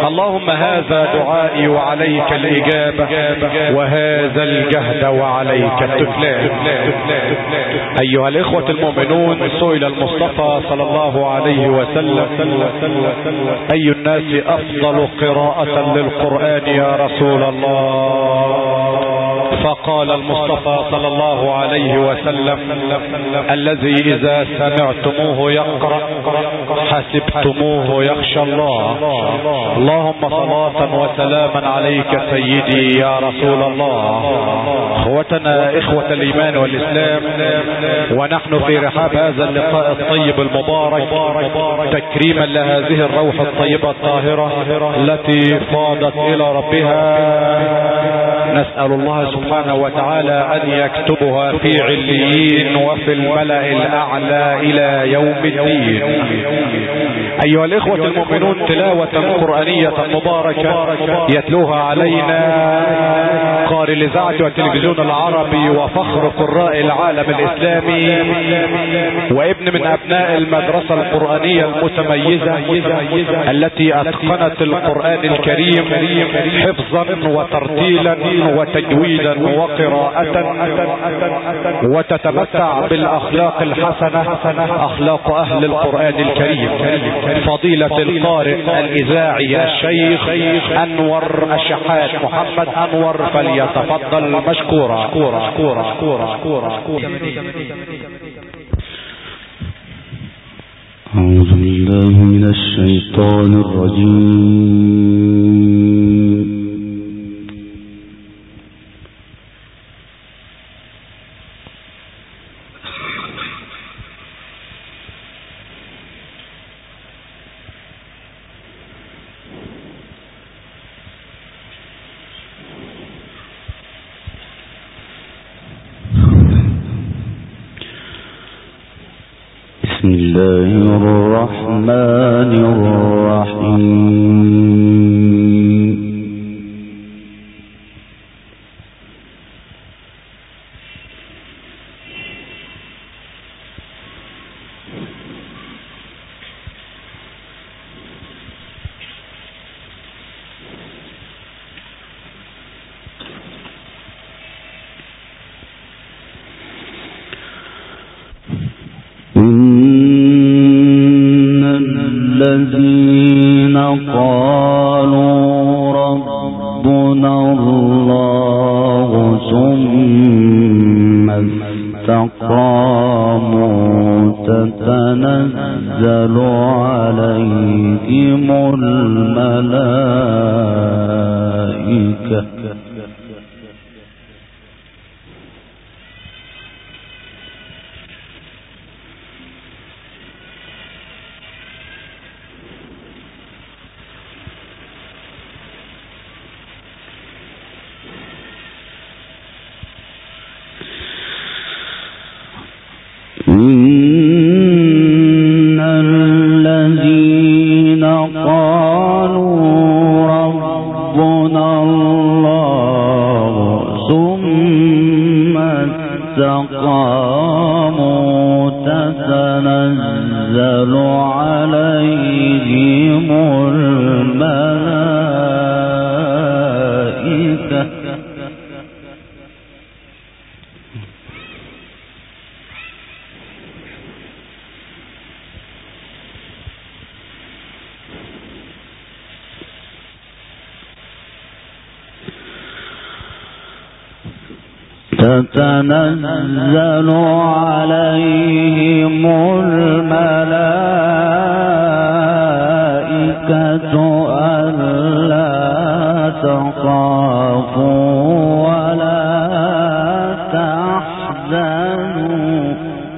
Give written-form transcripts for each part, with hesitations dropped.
اللهم هذا دعائي وعليك الإجابة، وهذا الجهد وعليك التكلان. أيها الإخوة المؤمنون، سئل المصطفى صلى الله عليه وسلم: أي الناس أفضل قراءة للقرآن يا رسول الله؟ فقال المصطفى صلى الله عليه وسلم: الذي إذا سمعتموه يقرأ حسبتموه يخشى الله. اللهم صلاة وسلاما عليك سيدي يا رسول الله. اخوتنا اخوة الايمان والاسلام، ونحن في رحاب هذا اللقاء الطيب المبارك تكريما لهذه الروح الطيبة الطاهرة التي فاضت الى ربها، نسأل الله سبحانه وتعالى ان يكتبها في عليين وفي الملأ الاعلى الى يوم الدين. ايها الاخوة المؤمنون، تلاوة قرآنية مباركة يتلوها علينا قارئ الاذاعة والتلفزيون العربي وفخر قراء العالم الاسلامي، وابن من ابناء المدرسة القرآنية المتميزة التي اتقنت القرآن الكريم حفظا وترتيلا وتجويدا وقراءة، وتتمتع بالاخلاق الحسنة، اخلاق اهل القرآن الكريم، فضيلة القارئ الاذاعي الشيخ انور الشحات محمد انور، فليتفضل مشكورا. أعوذ بالله من الشيطان الرجيم. بسم الله الرحمن الرحيم. الذين قالوا ربنا الله ثم استقاموا تتنزل عليهم الملائكة إن الذين قالوا ربنا الله ثم استقاموا تتنزل عليهم الملائكة تتنزل عليهم الملائكة ألا تخافوا ولا تحزنوا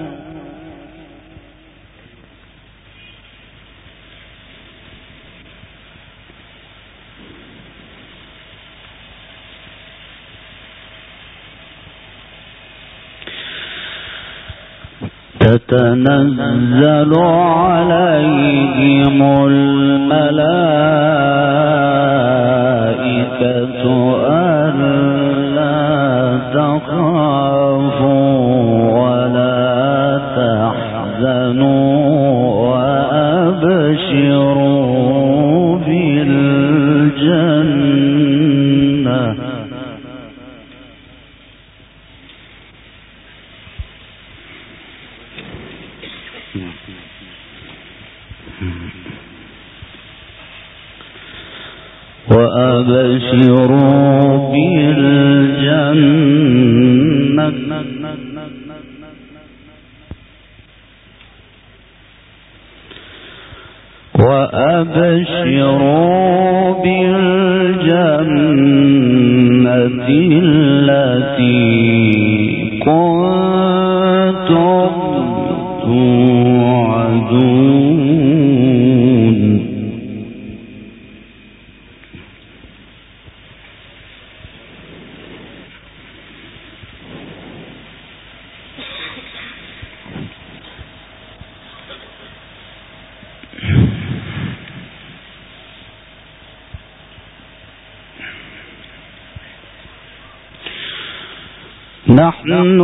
تتنزل عليهم الملائكة ألا تخافوا ولا تحزنوا وأبشروا بالجنة وأبشروا بالجنة التي كنتم توعدون. نحن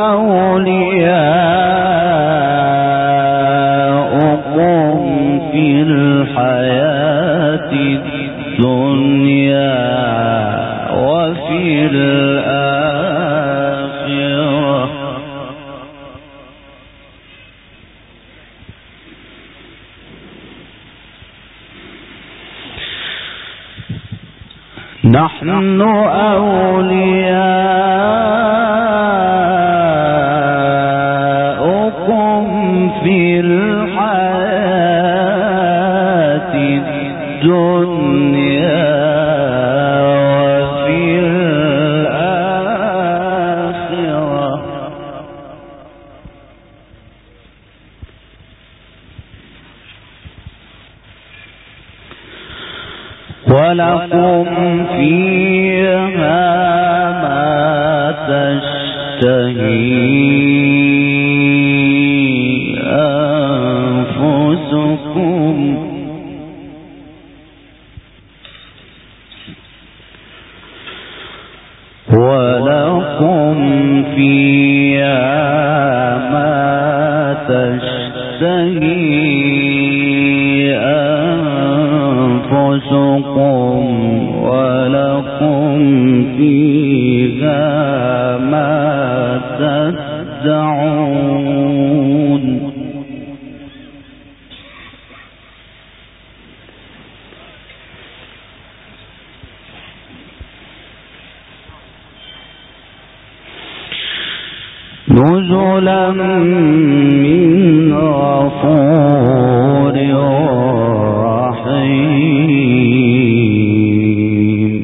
أولياؤكم في الحياة الدنيا وفي الآخرة نحن أولياؤكم في الحياة الدنيا وفي الآخرة ولكم فيها ما تشتهي أنفسكم ولكم فيها ما تشتهي أنفسكم ولكم فيها ما تدعون. نزلا من غفور رحيم.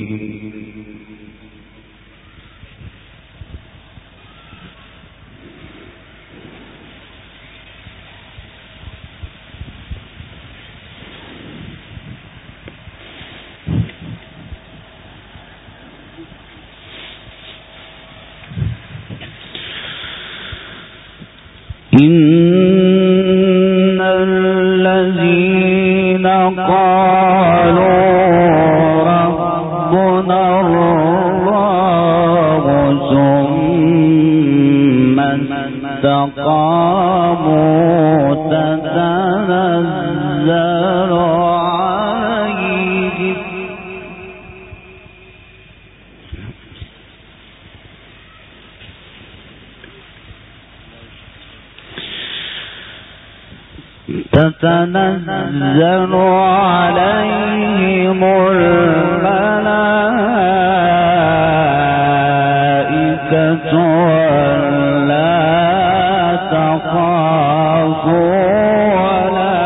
إن الذين قالوا ربنا الله ثم استقاموا تتنزل عليهم الملائكة ولا تخافوا ولا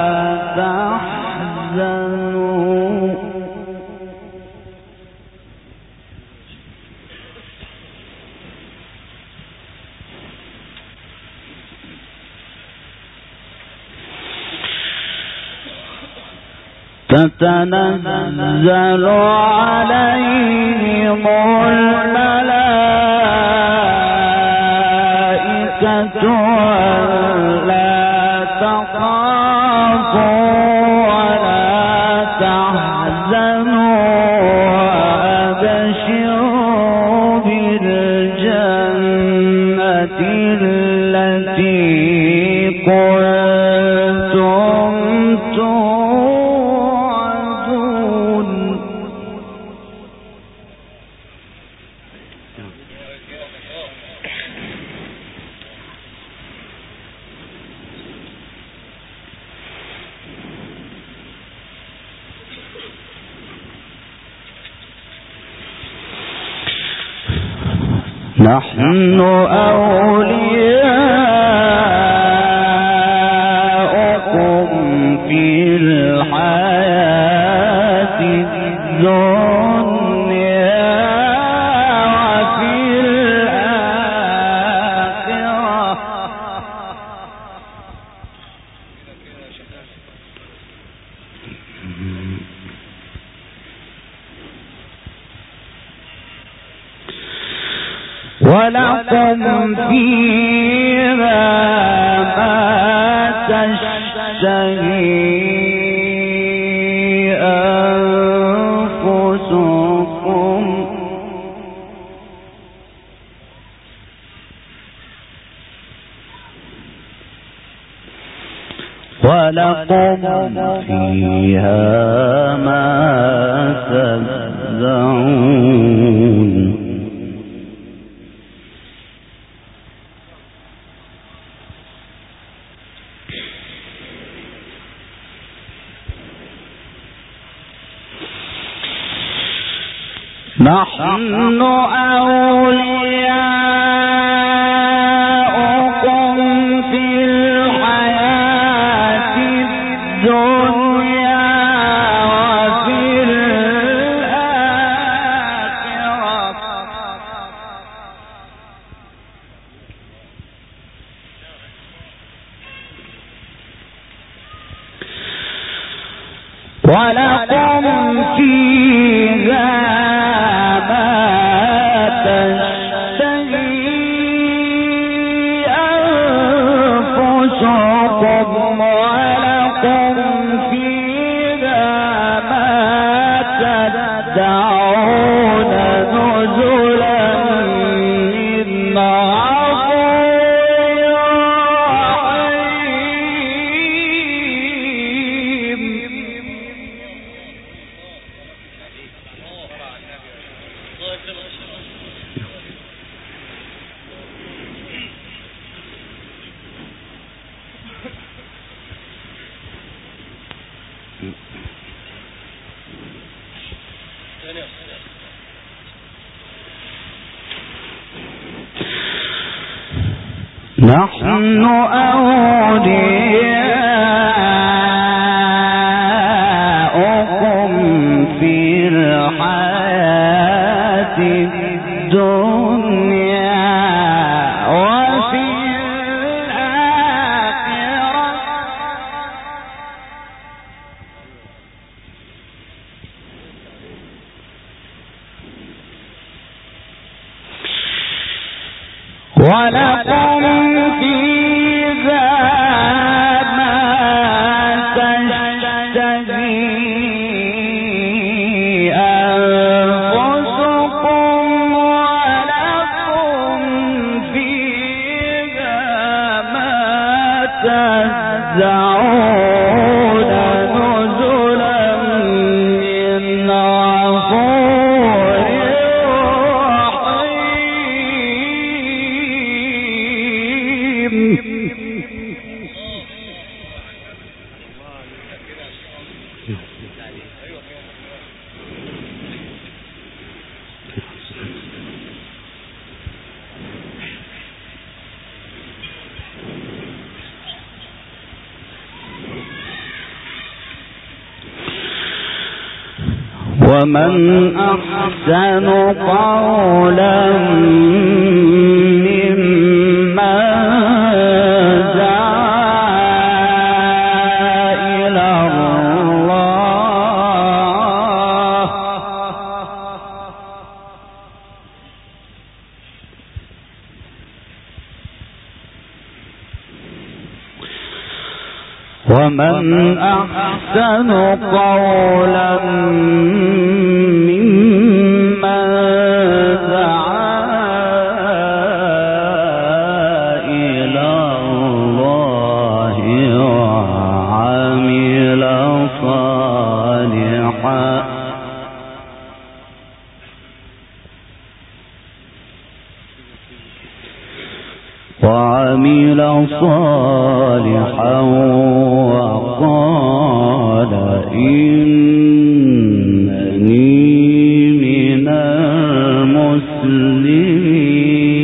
تحزنوا تتنزل عليهم الملائكة ولا تخافوا ولا تحزنوا وأبشروا بالجنة التي كنتم توعدون. نحن أولياؤكم في الحياة الدنيا وفي الآخرة ولكم فيها ما تشتهي أنفسكم تدعون نحن أولياؤكم في الحياة الدنيا وفي الآخرة ولكم فيها نحن أولياؤكم في الحياة الدنيا وفي الآخرة ولكم فيها ما تشتهي أنفسكم ولكم فيها ما تدعون نزلا من غفور ومن أحسن قولا ممن دعا إلى الله ومن أحسن قولا ممن دعا إلى الله وعمل صالحا وقال إنني من المسلمين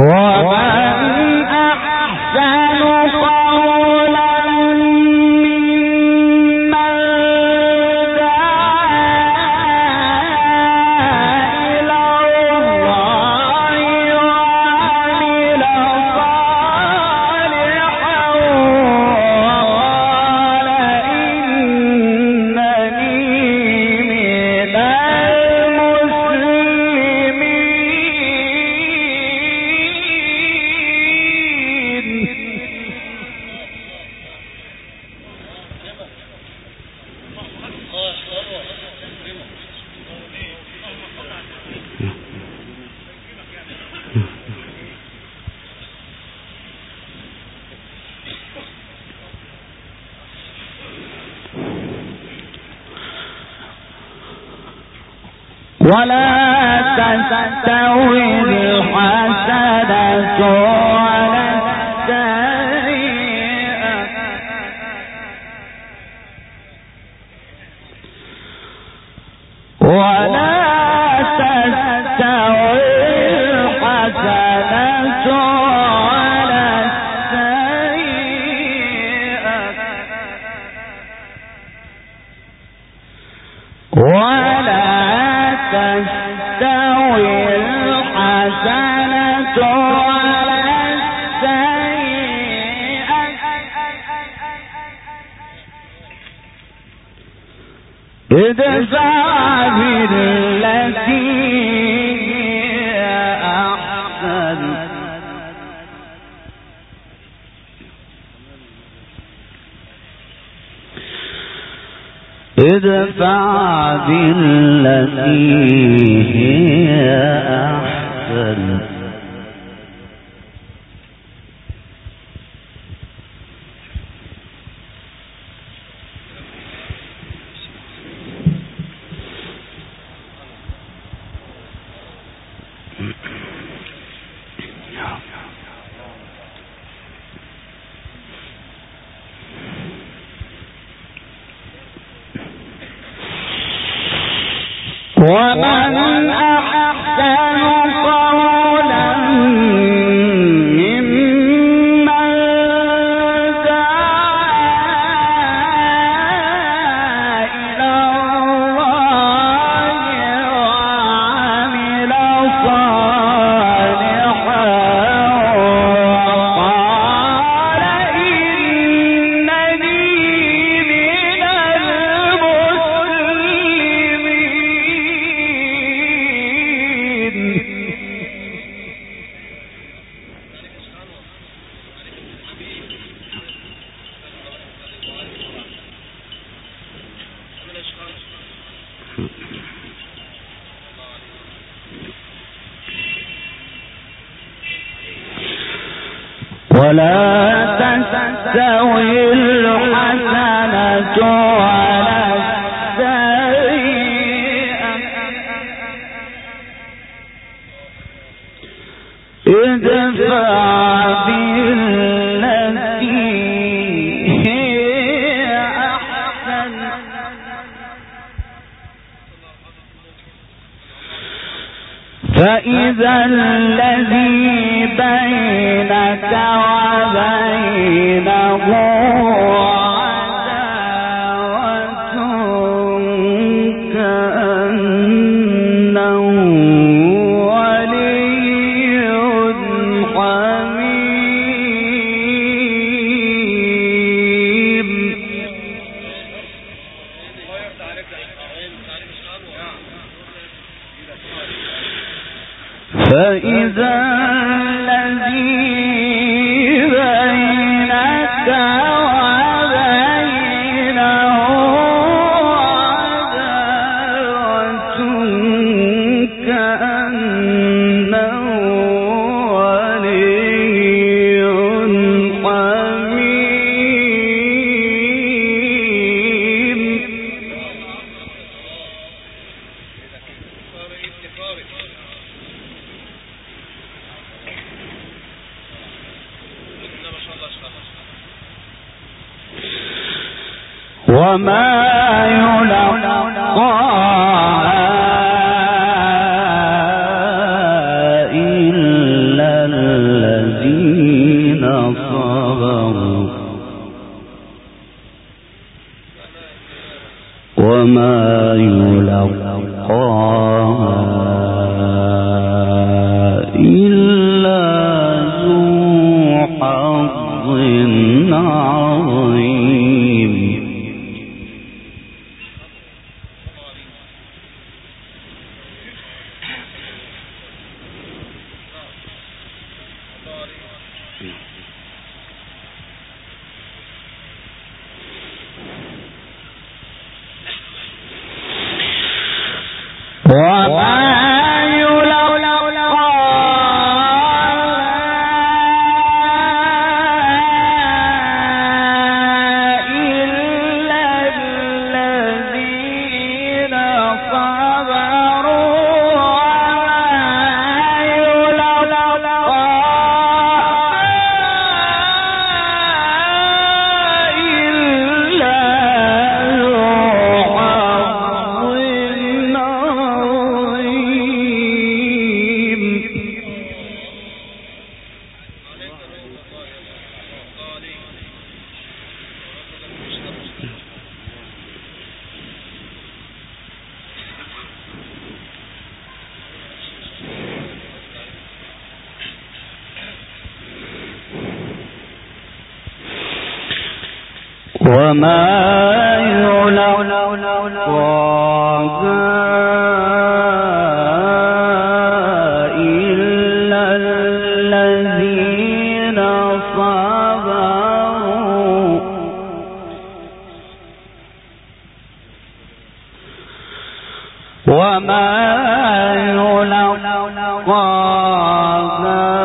ولا تستوي الحسنة ولا السيئة ولا تستوي الحسنة ولا السيئة ولا تستوي الحسنة ولا السيئة ادفع بالتي هي أحسن ادفع بالتي هي أحسن ومن أحسن قولا ممن دعا إلى الله وعمل صالحا وقال إنني من ولا تستوي الحسنة ولا السيئة ادفع بالتي هي أحسن فإذا الذي بينك وبينه عداوة كأنه ولي حميم فإذا الذي بينك وبينه عداوة كأنه ولي حميم وما يلقاها إلا صبروا وما يلقاها إلا ذو حظ عظيم. وما يلقاها إلا الذين صبروا وما يلقاها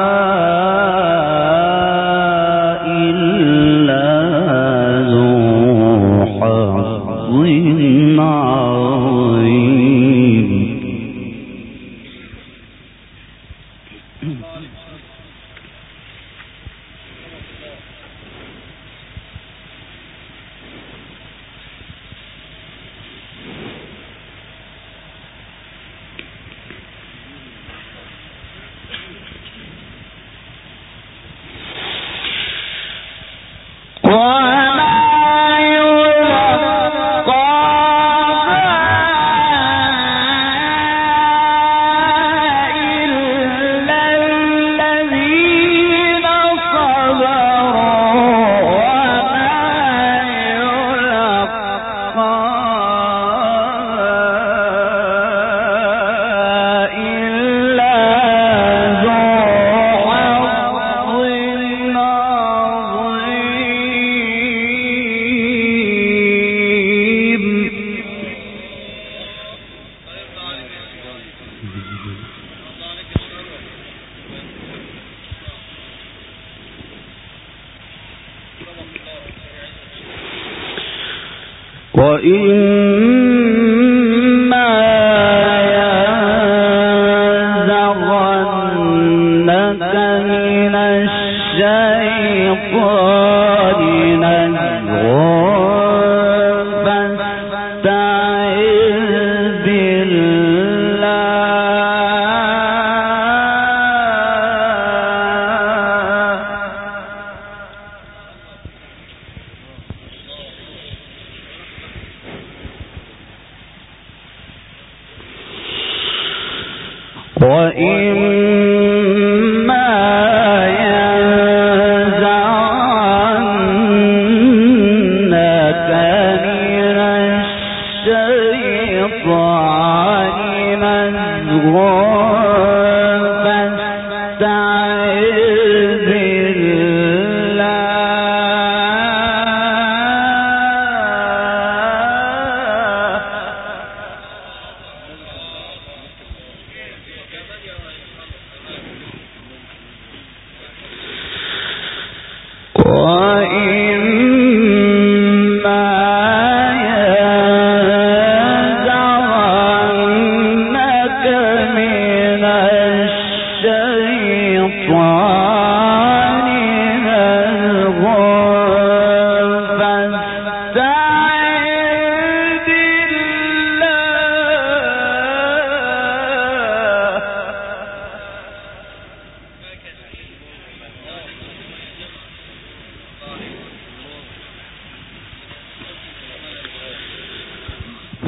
وإما ينزغنك من الشيطان نزغ فاستعذ بالله وإما ينزغنك من الشيطان نزغ فاستعذ بالله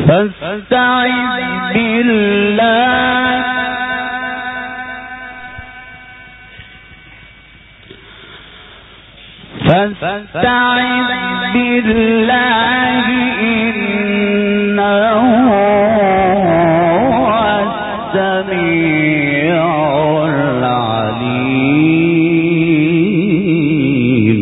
فاستعذ بالله إنه هو السميع العليم.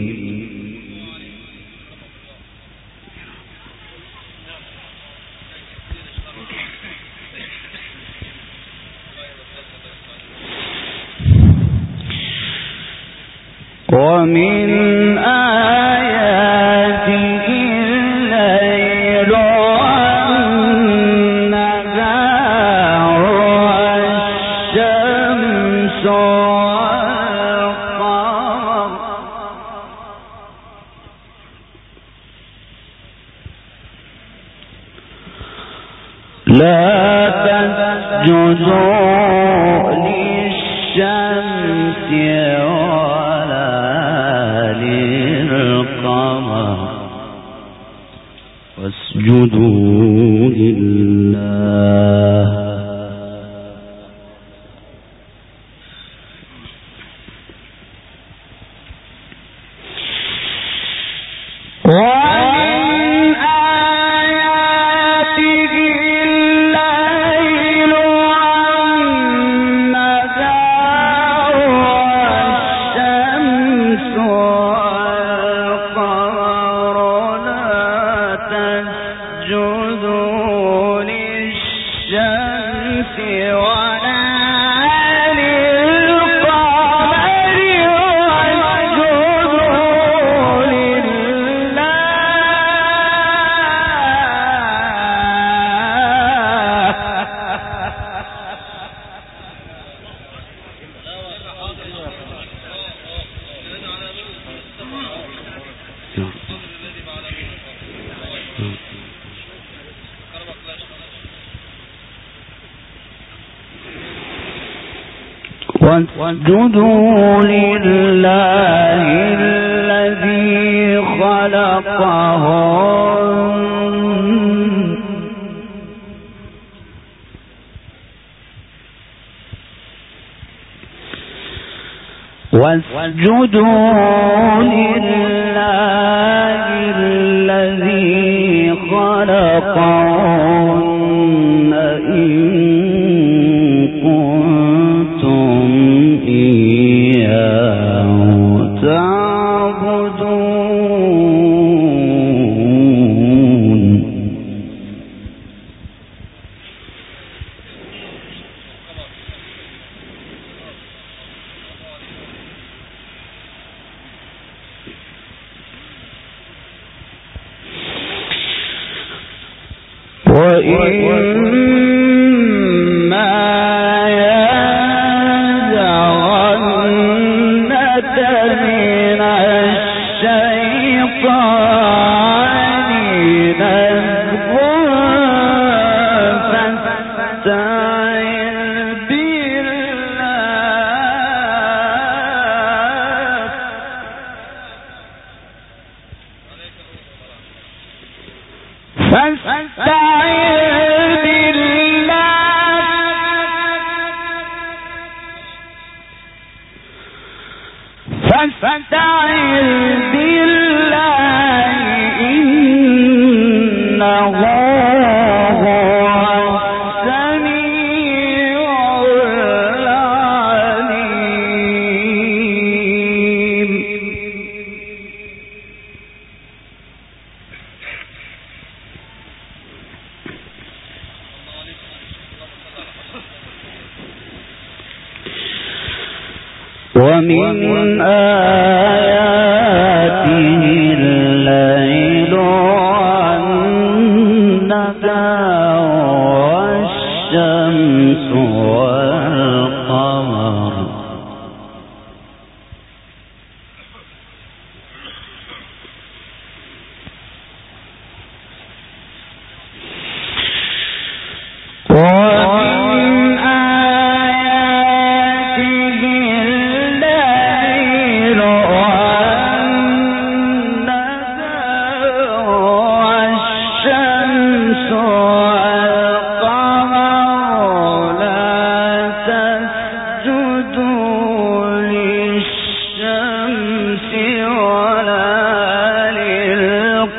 ومن آياته الليل والنهار والشمس والقمر لا تسجدوا للشمس واسجدوا لله. ومن آياته الليل والنهار والشمس والقمر تسجدوا للشمس ولا للقمر واسجدوا لله. واسجدوا لله الذي خلقهن واسجدوا لله الذي خلقهن إن كنتم إياه تعبدون. وإما ينزغنك من الشيطان نزغ فاستعذ بالله. فاستعذ بالله إنه هو السميع العليم. ومن آياته الليل والنهار والشمس والقمر ومن آياته الليل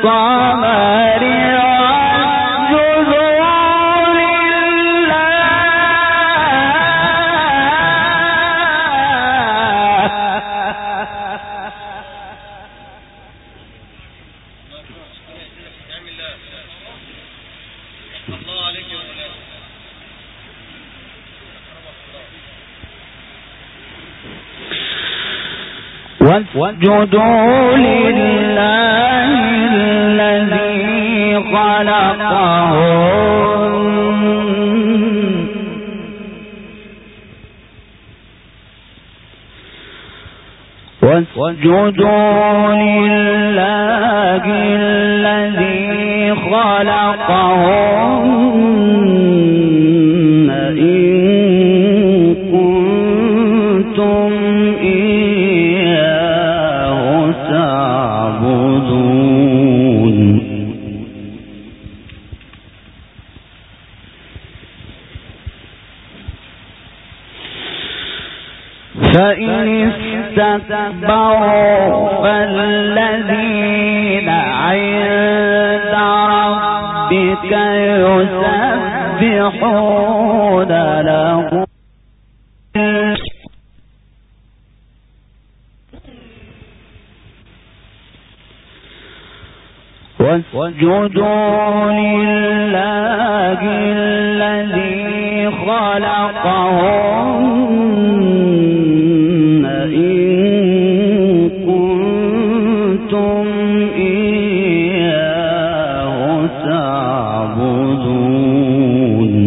واسجدوا لله الذي خلقهن واسجدوا لله الذي خلقهن إن كنتم إياه تعبدون فإن استكبروا فالذين عند ربك يسبحون له واسجدوا لله الذي خلقهن إن كنتم إياه تعبدون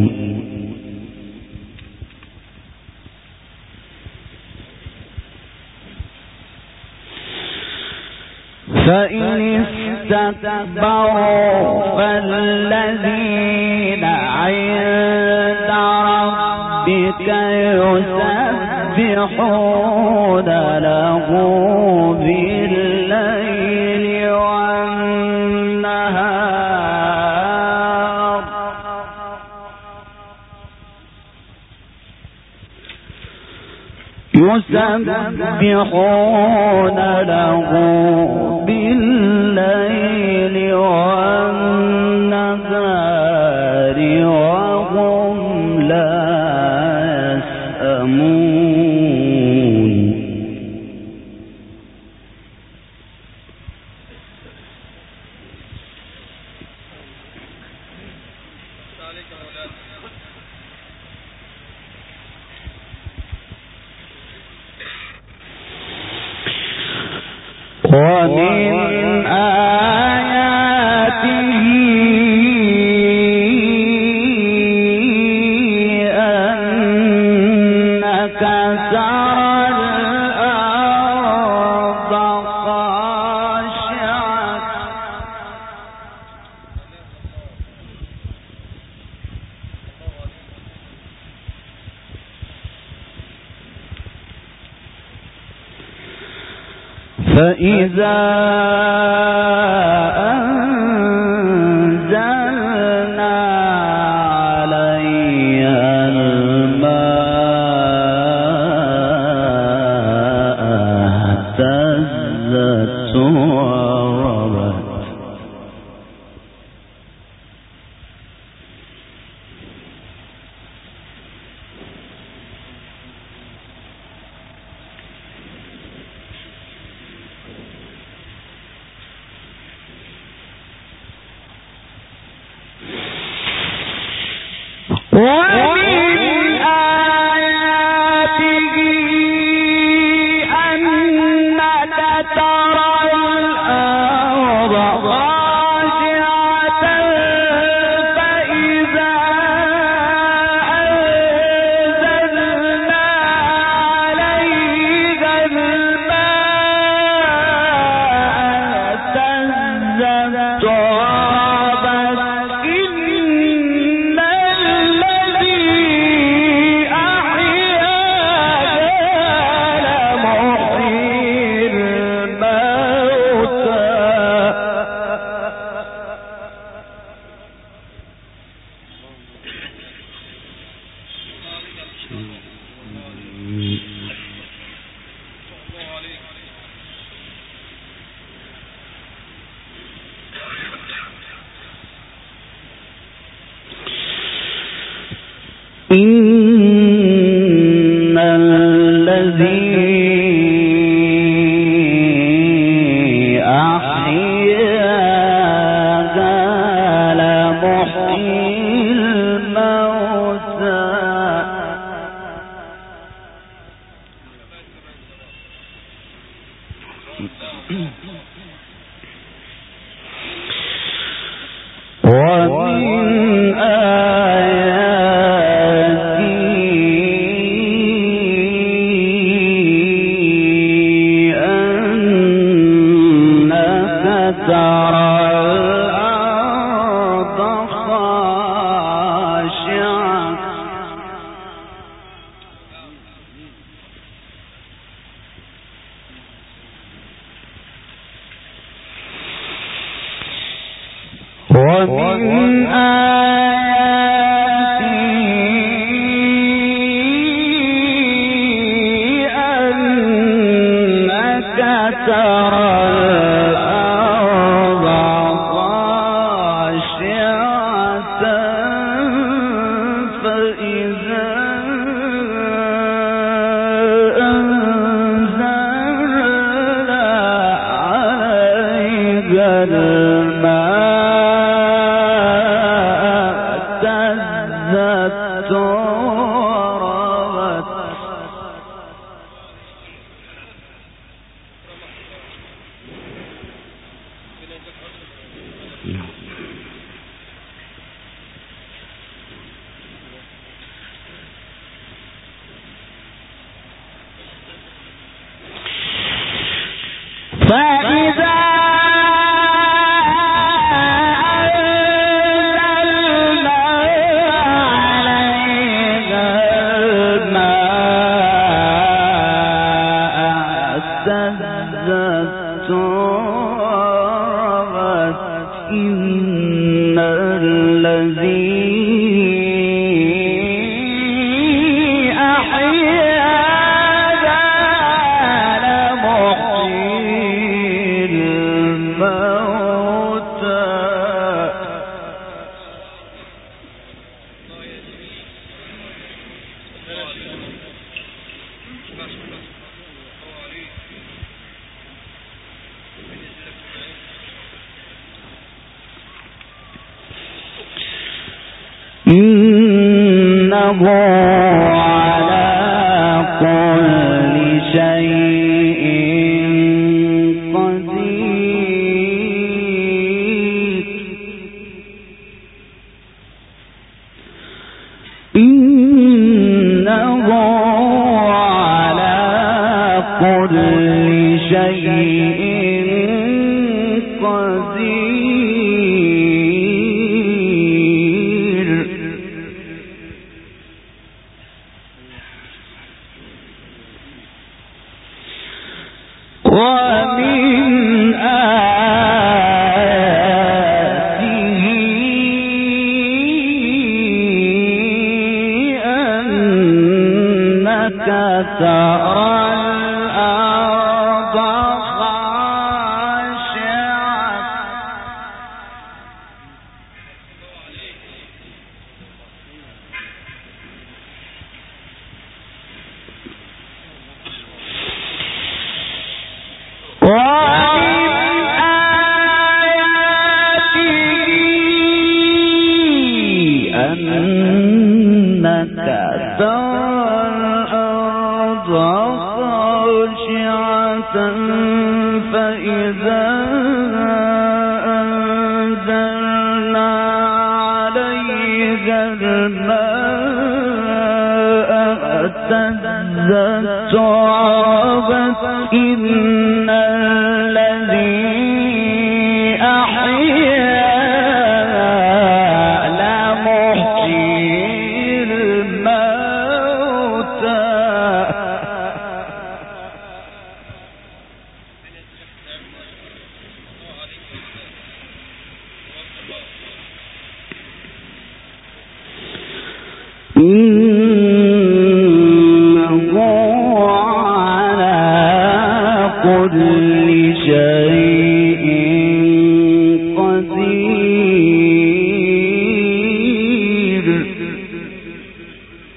فإن استكبروا فالذين عند ربك يسبحون له بالليل والنهار يسبحون له بالليل والنهار وهم لا يسأمون ومن آياته أنك ترى الأرض خاشعة فإذا أنزلنا عليها الماء اهتزت وربت ومن آياته أنك ترى الأرض خاشعة فإذا أنزلنا عليها الماء اهتزت وربت إن الذي أحياها لمحيي الموتى إن الذي أحياها لمحيي الموتى ومن إنه على كل شيء قدير إنه على كل شيء ومن آياته أنك ترى الأرض خاشعة أنك ترى الأرض خاشعة فإذا أنزلنا عليها الماء اهتزت وربت إن الذي أحياها إنه على كل شيء قدير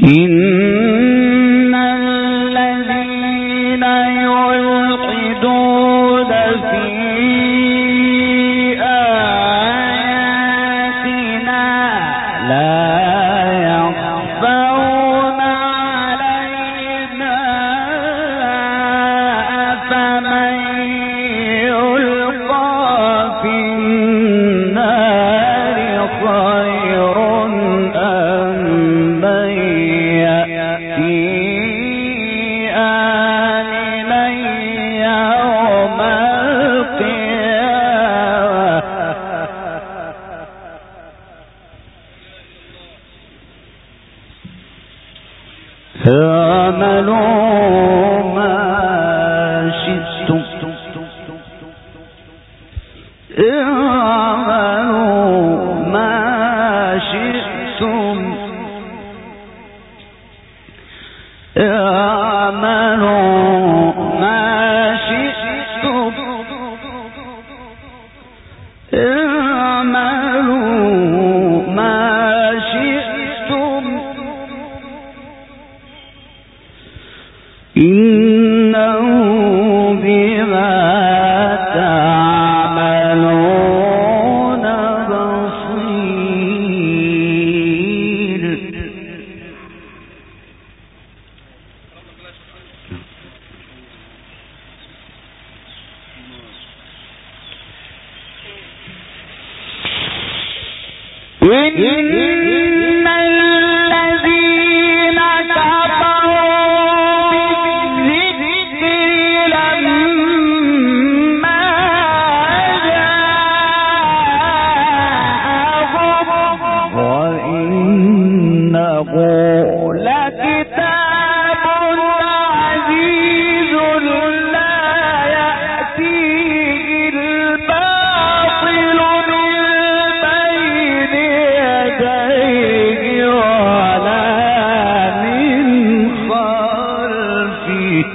إن الذين يلحدون في آياتنا لا يخفون علينا أفمن يلقى في النار خير أم من يأتي آمنا يوم القيامة اعملوا ما شئتم اعملوا ما شئتم اعملوا ما شئتم اعملوا ما شئتم إنه بما تعملون بصير. إن الذين كفروا بالذكر لما جاءهم وإنه لكتاب عزيز لا يأتيه الباطل من بين يديه ولا من خلفه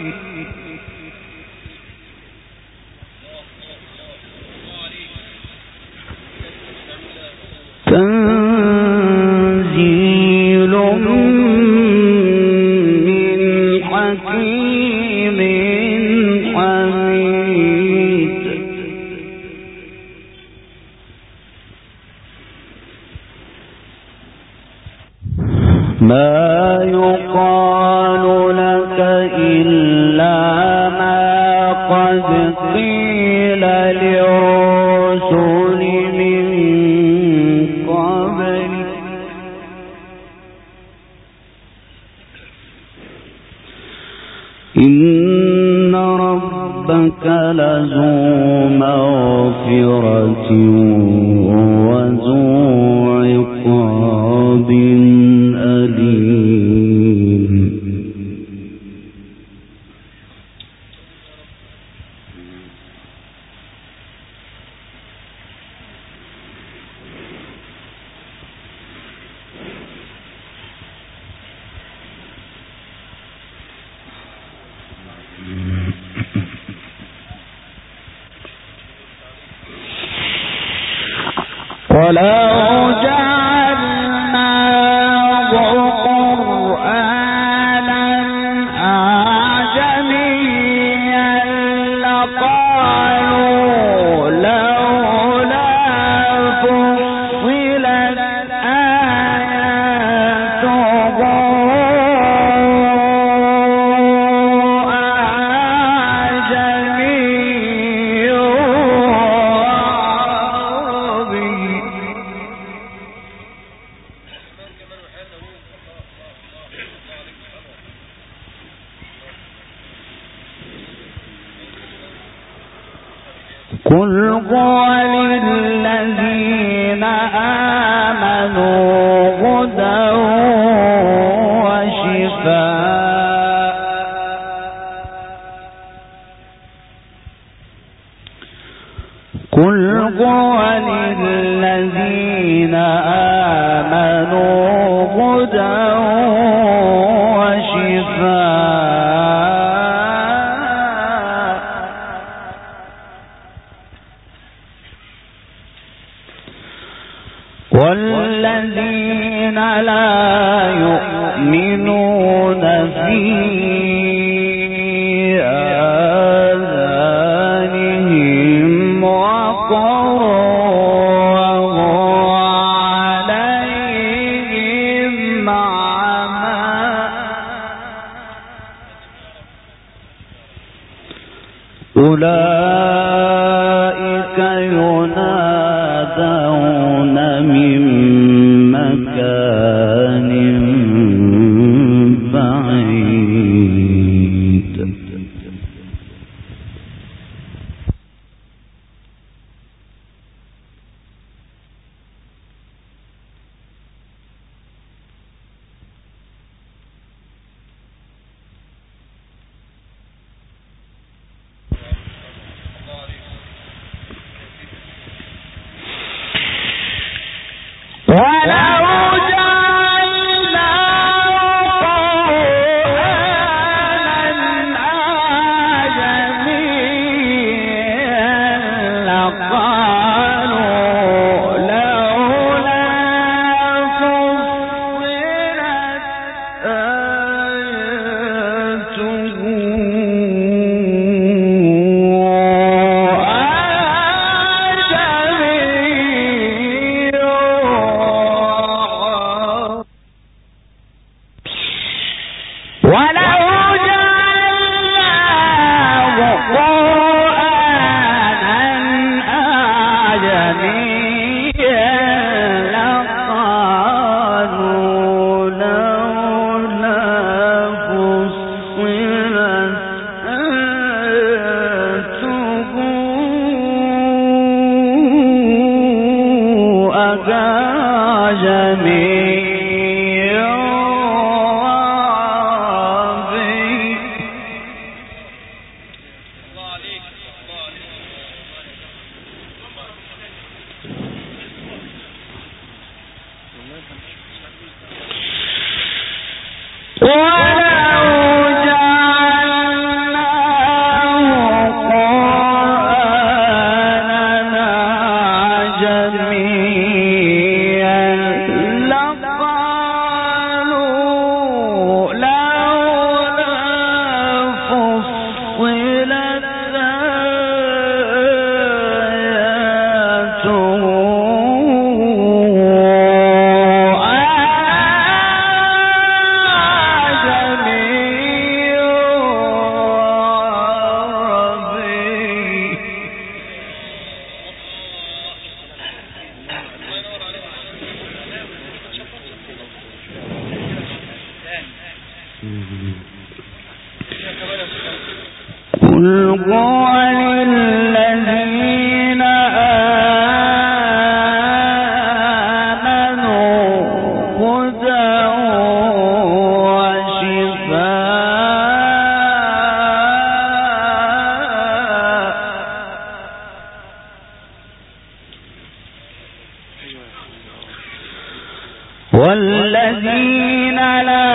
تنزيل من حكيم حميد. ما يقال لك إلا ما قد قيل للرسل من قبل إن ربك لذو مغفرة وذو عقاب أليم. ولو جعلناه قرآنا أعجميا لقالوا لولا فصلت آياته أعجمي وعربي. قل هو للذين آمنوا هدى وشفاء. قل هو للذين آمنوا هدى وشفاء. والذين والذين لا يؤمنون في آذانهم وقر وهو عليهم عمى أولئك ينادون من مكان بعيد والذين لا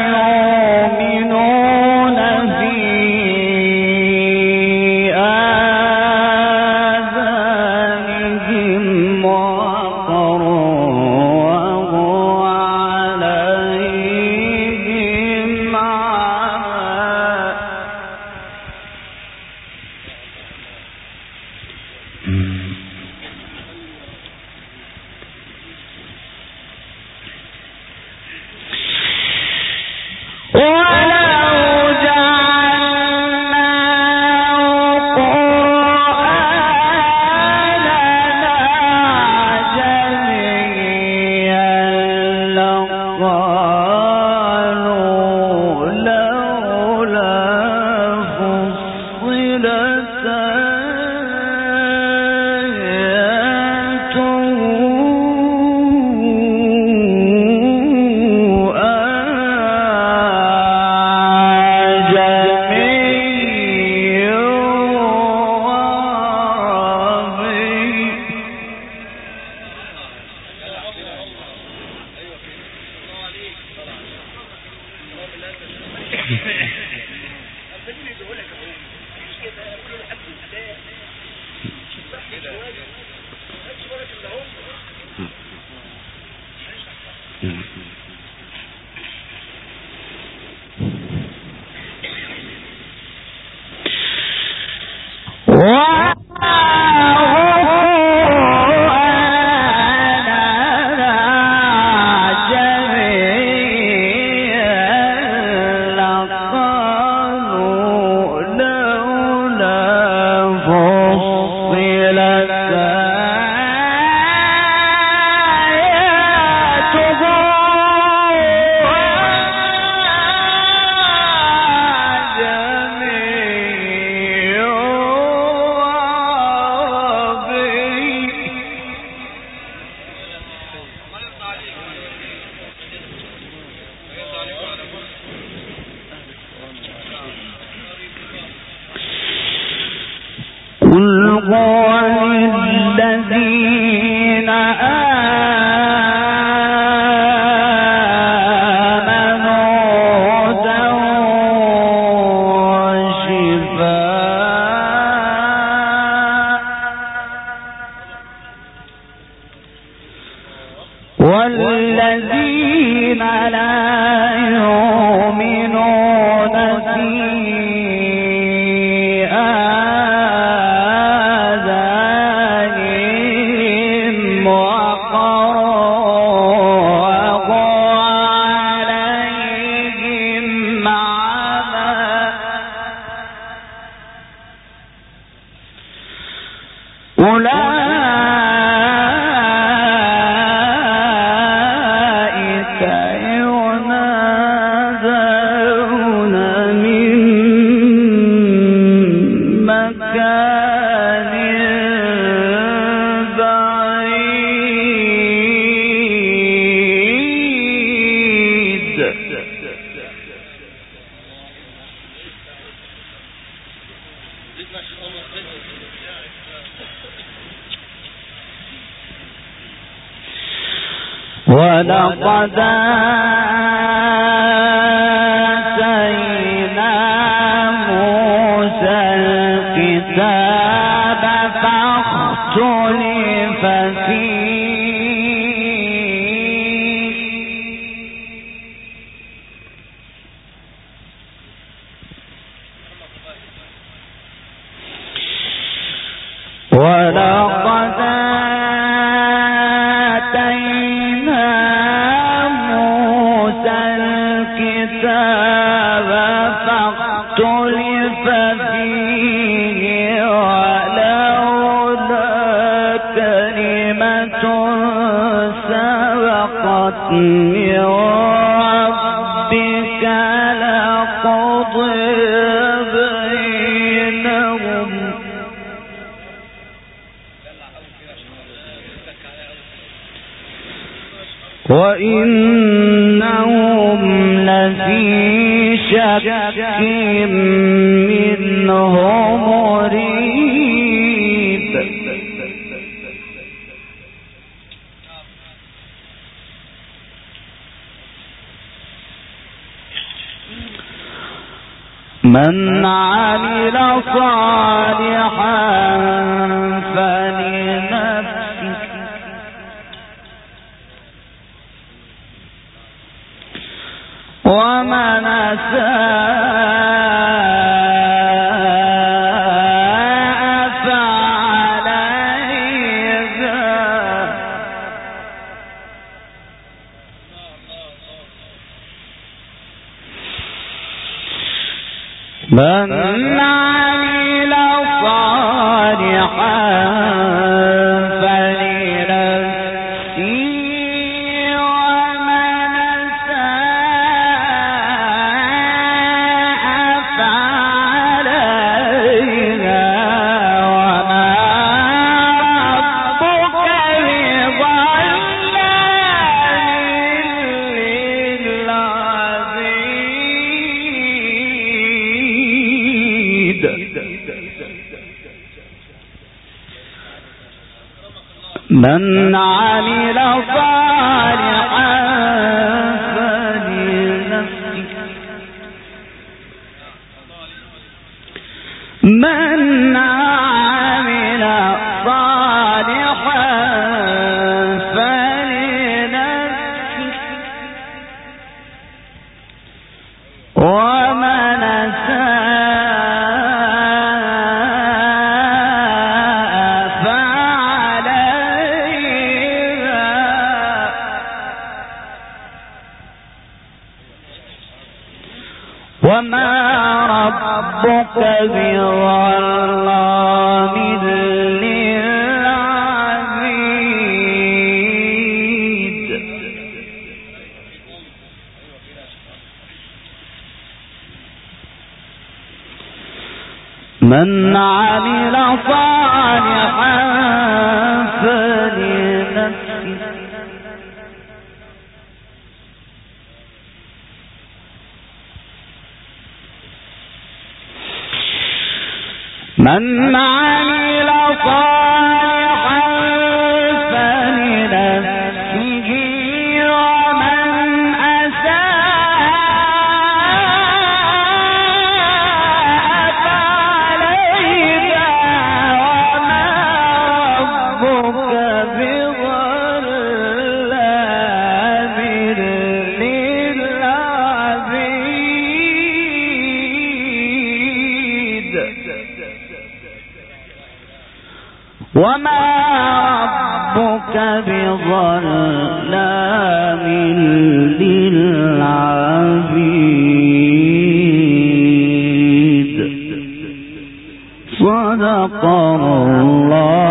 يؤمنون في آذانهم وقر وهو عليهم عمى والذين لا يؤمنون في آذانهم وقر وهو عليهم عمى ولقد آتينا موسى الكتاب فاختلف فيه ولقد آتينا موسى الكتاب فاختلف فيه ولولا كلمة سبقت من ربك لقضي بينهم وإنهم لفي شك منه مريب من عمل صالحا فلنفسه ومن أساء فعليها من عمل صالحا من عمل صالحا فلنفسه من عمل صالحا فلنفسه وما ربك بظلام للعبيد من عمل صالحا فلنفسه من عمل صالحا فلنفسه ومن أساء فعليها وما ربك بظلام للعبيد وما ربك بظلام للعبيد صدق الله